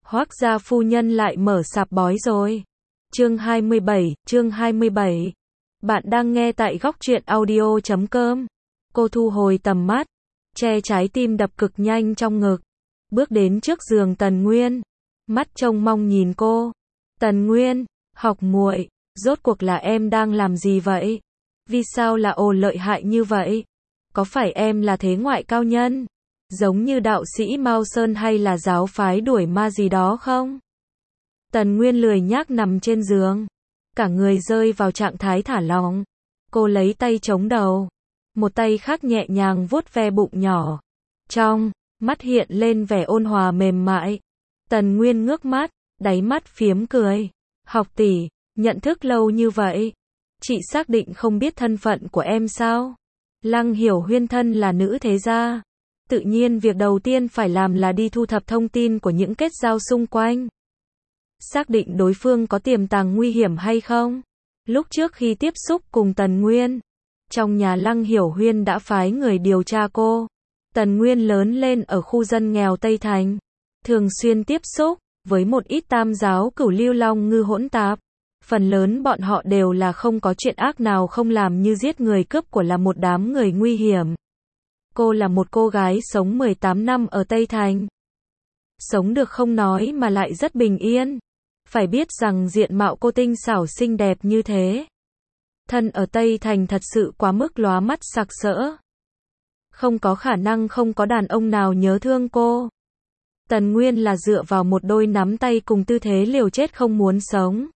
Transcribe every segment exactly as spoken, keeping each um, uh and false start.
Hoác gia phu nhân lại mở sạp bói rồi. Chương hai mươi bảy, chương hai mươi bảy. Bạn đang nghe tại góc truyện audio chấm com. Cô thu hồi tầm mắt, che trái tim đập cực nhanh trong ngực, bước đến trước giường Tần Nguyên, mắt trông mong nhìn cô. Tần Nguyên, học muội, rốt cuộc là em đang làm gì vậy? Vì sao là ồ lợi hại như vậy? Có phải em là thế ngoại cao nhân, giống như đạo sĩ Mao Sơn hay là giáo phái đuổi ma gì đó không? Tần Nguyên lười nhác nằm trên giường, cả người rơi vào trạng thái thả lỏng. Cô lấy tay chống đầu, một tay khác nhẹ nhàng vuốt ve bụng nhỏ. Trong mắt hiện lên vẻ ôn hòa mềm mại. Tần Nguyên ngước mắt, đáy mắt phiếm cười. Học tỷ, nhận thức lâu như vậy, chị xác định không biết thân phận của em sao? Lăng Hiểu Huyên thân là nữ thế gia, tự nhiên việc đầu tiên phải làm là đi thu thập thông tin của những kết giao xung quanh, xác định đối phương có tiềm tàng nguy hiểm hay không. Lúc trước khi tiếp xúc cùng Tần Nguyên, trong nhà Lăng Hiểu Huyên đã phái người điều tra cô. Tần Nguyên lớn lên ở khu dân nghèo Tây Thành, thường xuyên tiếp xúc với một ít tam giáo cửu lưu long ngư hỗn tạp. Phần lớn bọn họ đều là không có chuyện ác nào không làm, như giết người cướp của, là một đám người nguy hiểm. Cô là một cô gái sống mười tám năm ở Tây Thành. Sống được không nói mà lại rất bình yên. Phải biết rằng diện mạo cô tinh xảo xinh đẹp như thế, thân ở Tây Thành thật sự quá mức lóa mắt sặc sỡ. Không có khả năng không có đàn ông nào nhớ thương cô. Tần Nguyên là dựa vào một đôi nắm tay cùng tư thế liều chết không muốn sống.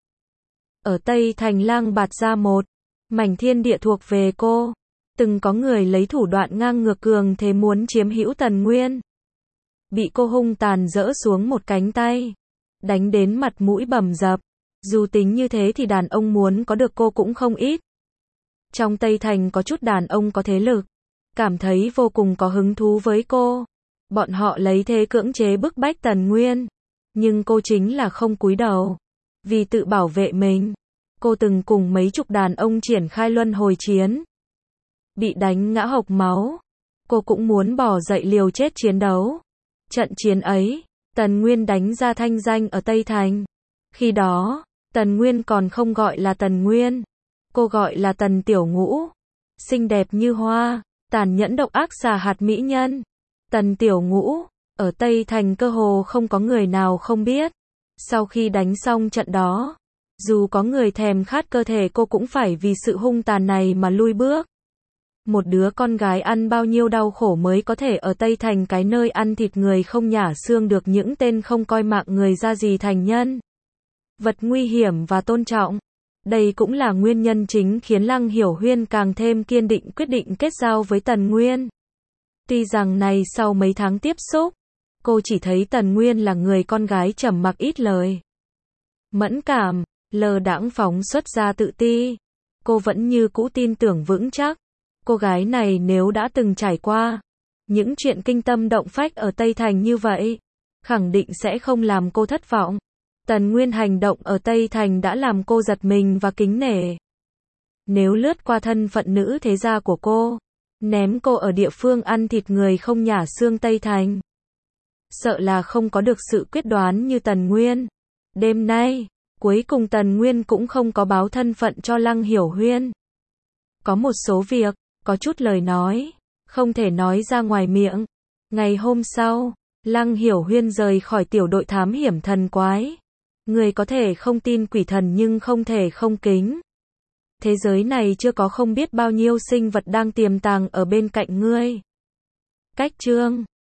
Ở Tây Thành lang bạt ra một mảnh thiên địa thuộc về cô. Từng có người lấy thủ đoạn ngang ngược cường thế muốn chiếm hữu Tần Nguyên. Bị cô hung tàn giỡ xuống một cánh tay, đánh đến mặt mũi bầm dập. Dù tính như thế thì đàn ông muốn có được cô cũng không ít. Trong Tây Thành có chút đàn ông có thế lực, cảm thấy vô cùng có hứng thú với cô. Bọn họ lấy thế cưỡng chế bức bách Tần Nguyên. Nhưng cô chính là không cúi đầu. Vì tự bảo vệ mình, cô từng cùng mấy chục đàn ông triển khai luân hồi chiến. Bị đánh ngã hộc máu, cô cũng muốn bỏ dậy liều chết chiến đấu. Trận chiến ấy, Tần Nguyên đánh ra thanh danh ở Tây Thành. Khi đó, Tần Nguyên còn không gọi là Tần Nguyên. Cô gọi là Tần Tiểu Ngũ. Xinh đẹp như hoa, tàn nhẫn độc ác xà hạt mỹ nhân. Tần Tiểu Ngũ, ở Tây Thành cơ hồ không có người nào không biết. Sau khi đánh xong trận đó, dù có người thèm khát cơ thể cô cũng phải vì sự hung tàn này mà lui bước. Một đứa con gái ăn bao nhiêu đau khổ mới có thể ở Tây Thành, cái nơi ăn thịt người không nhả xương, được những tên không coi mạng người ra gì thành nhân vật nguy hiểm và tôn trọng. Đây cũng là nguyên nhân chính khiến Lăng Hiểu Huyên càng thêm kiên định quyết định kết giao với Tần Nguyên. Tuy rằng này sau mấy tháng tiếp xúc, cô chỉ thấy Tần Nguyên là người con gái trầm mặc ít lời, mẫn cảm, lơ đãng phóng xuất ra tự ti. Cô vẫn như cũ tin tưởng vững chắc, cô gái này nếu đã từng trải qua những chuyện kinh tâm động phách ở Tây Thành như vậy, khẳng định sẽ không làm cô thất vọng. Tần Nguyên hành động ở Tây Thành đã làm cô giật mình và kính nể. Nếu lướt qua thân phận nữ thế gia của cô, ném cô ở địa phương ăn thịt người không nhả xương Tây Thành, sợ là không có được sự quyết đoán như Tần Nguyên. Đêm nay, cuối cùng Tần Nguyên cũng không có báo thân phận cho Lăng Hiểu Huyên. Có một số việc, có chút lời nói, không thể nói ra ngoài miệng. Ngày hôm sau, Lăng Hiểu Huyên rời khỏi tiểu đội thám hiểm thần quái. Người có thể không tin quỷ thần nhưng không thể không kính. Thế giới này chưa có không biết bao nhiêu sinh vật đang tiềm tàng ở bên cạnh ngươi. Cách chương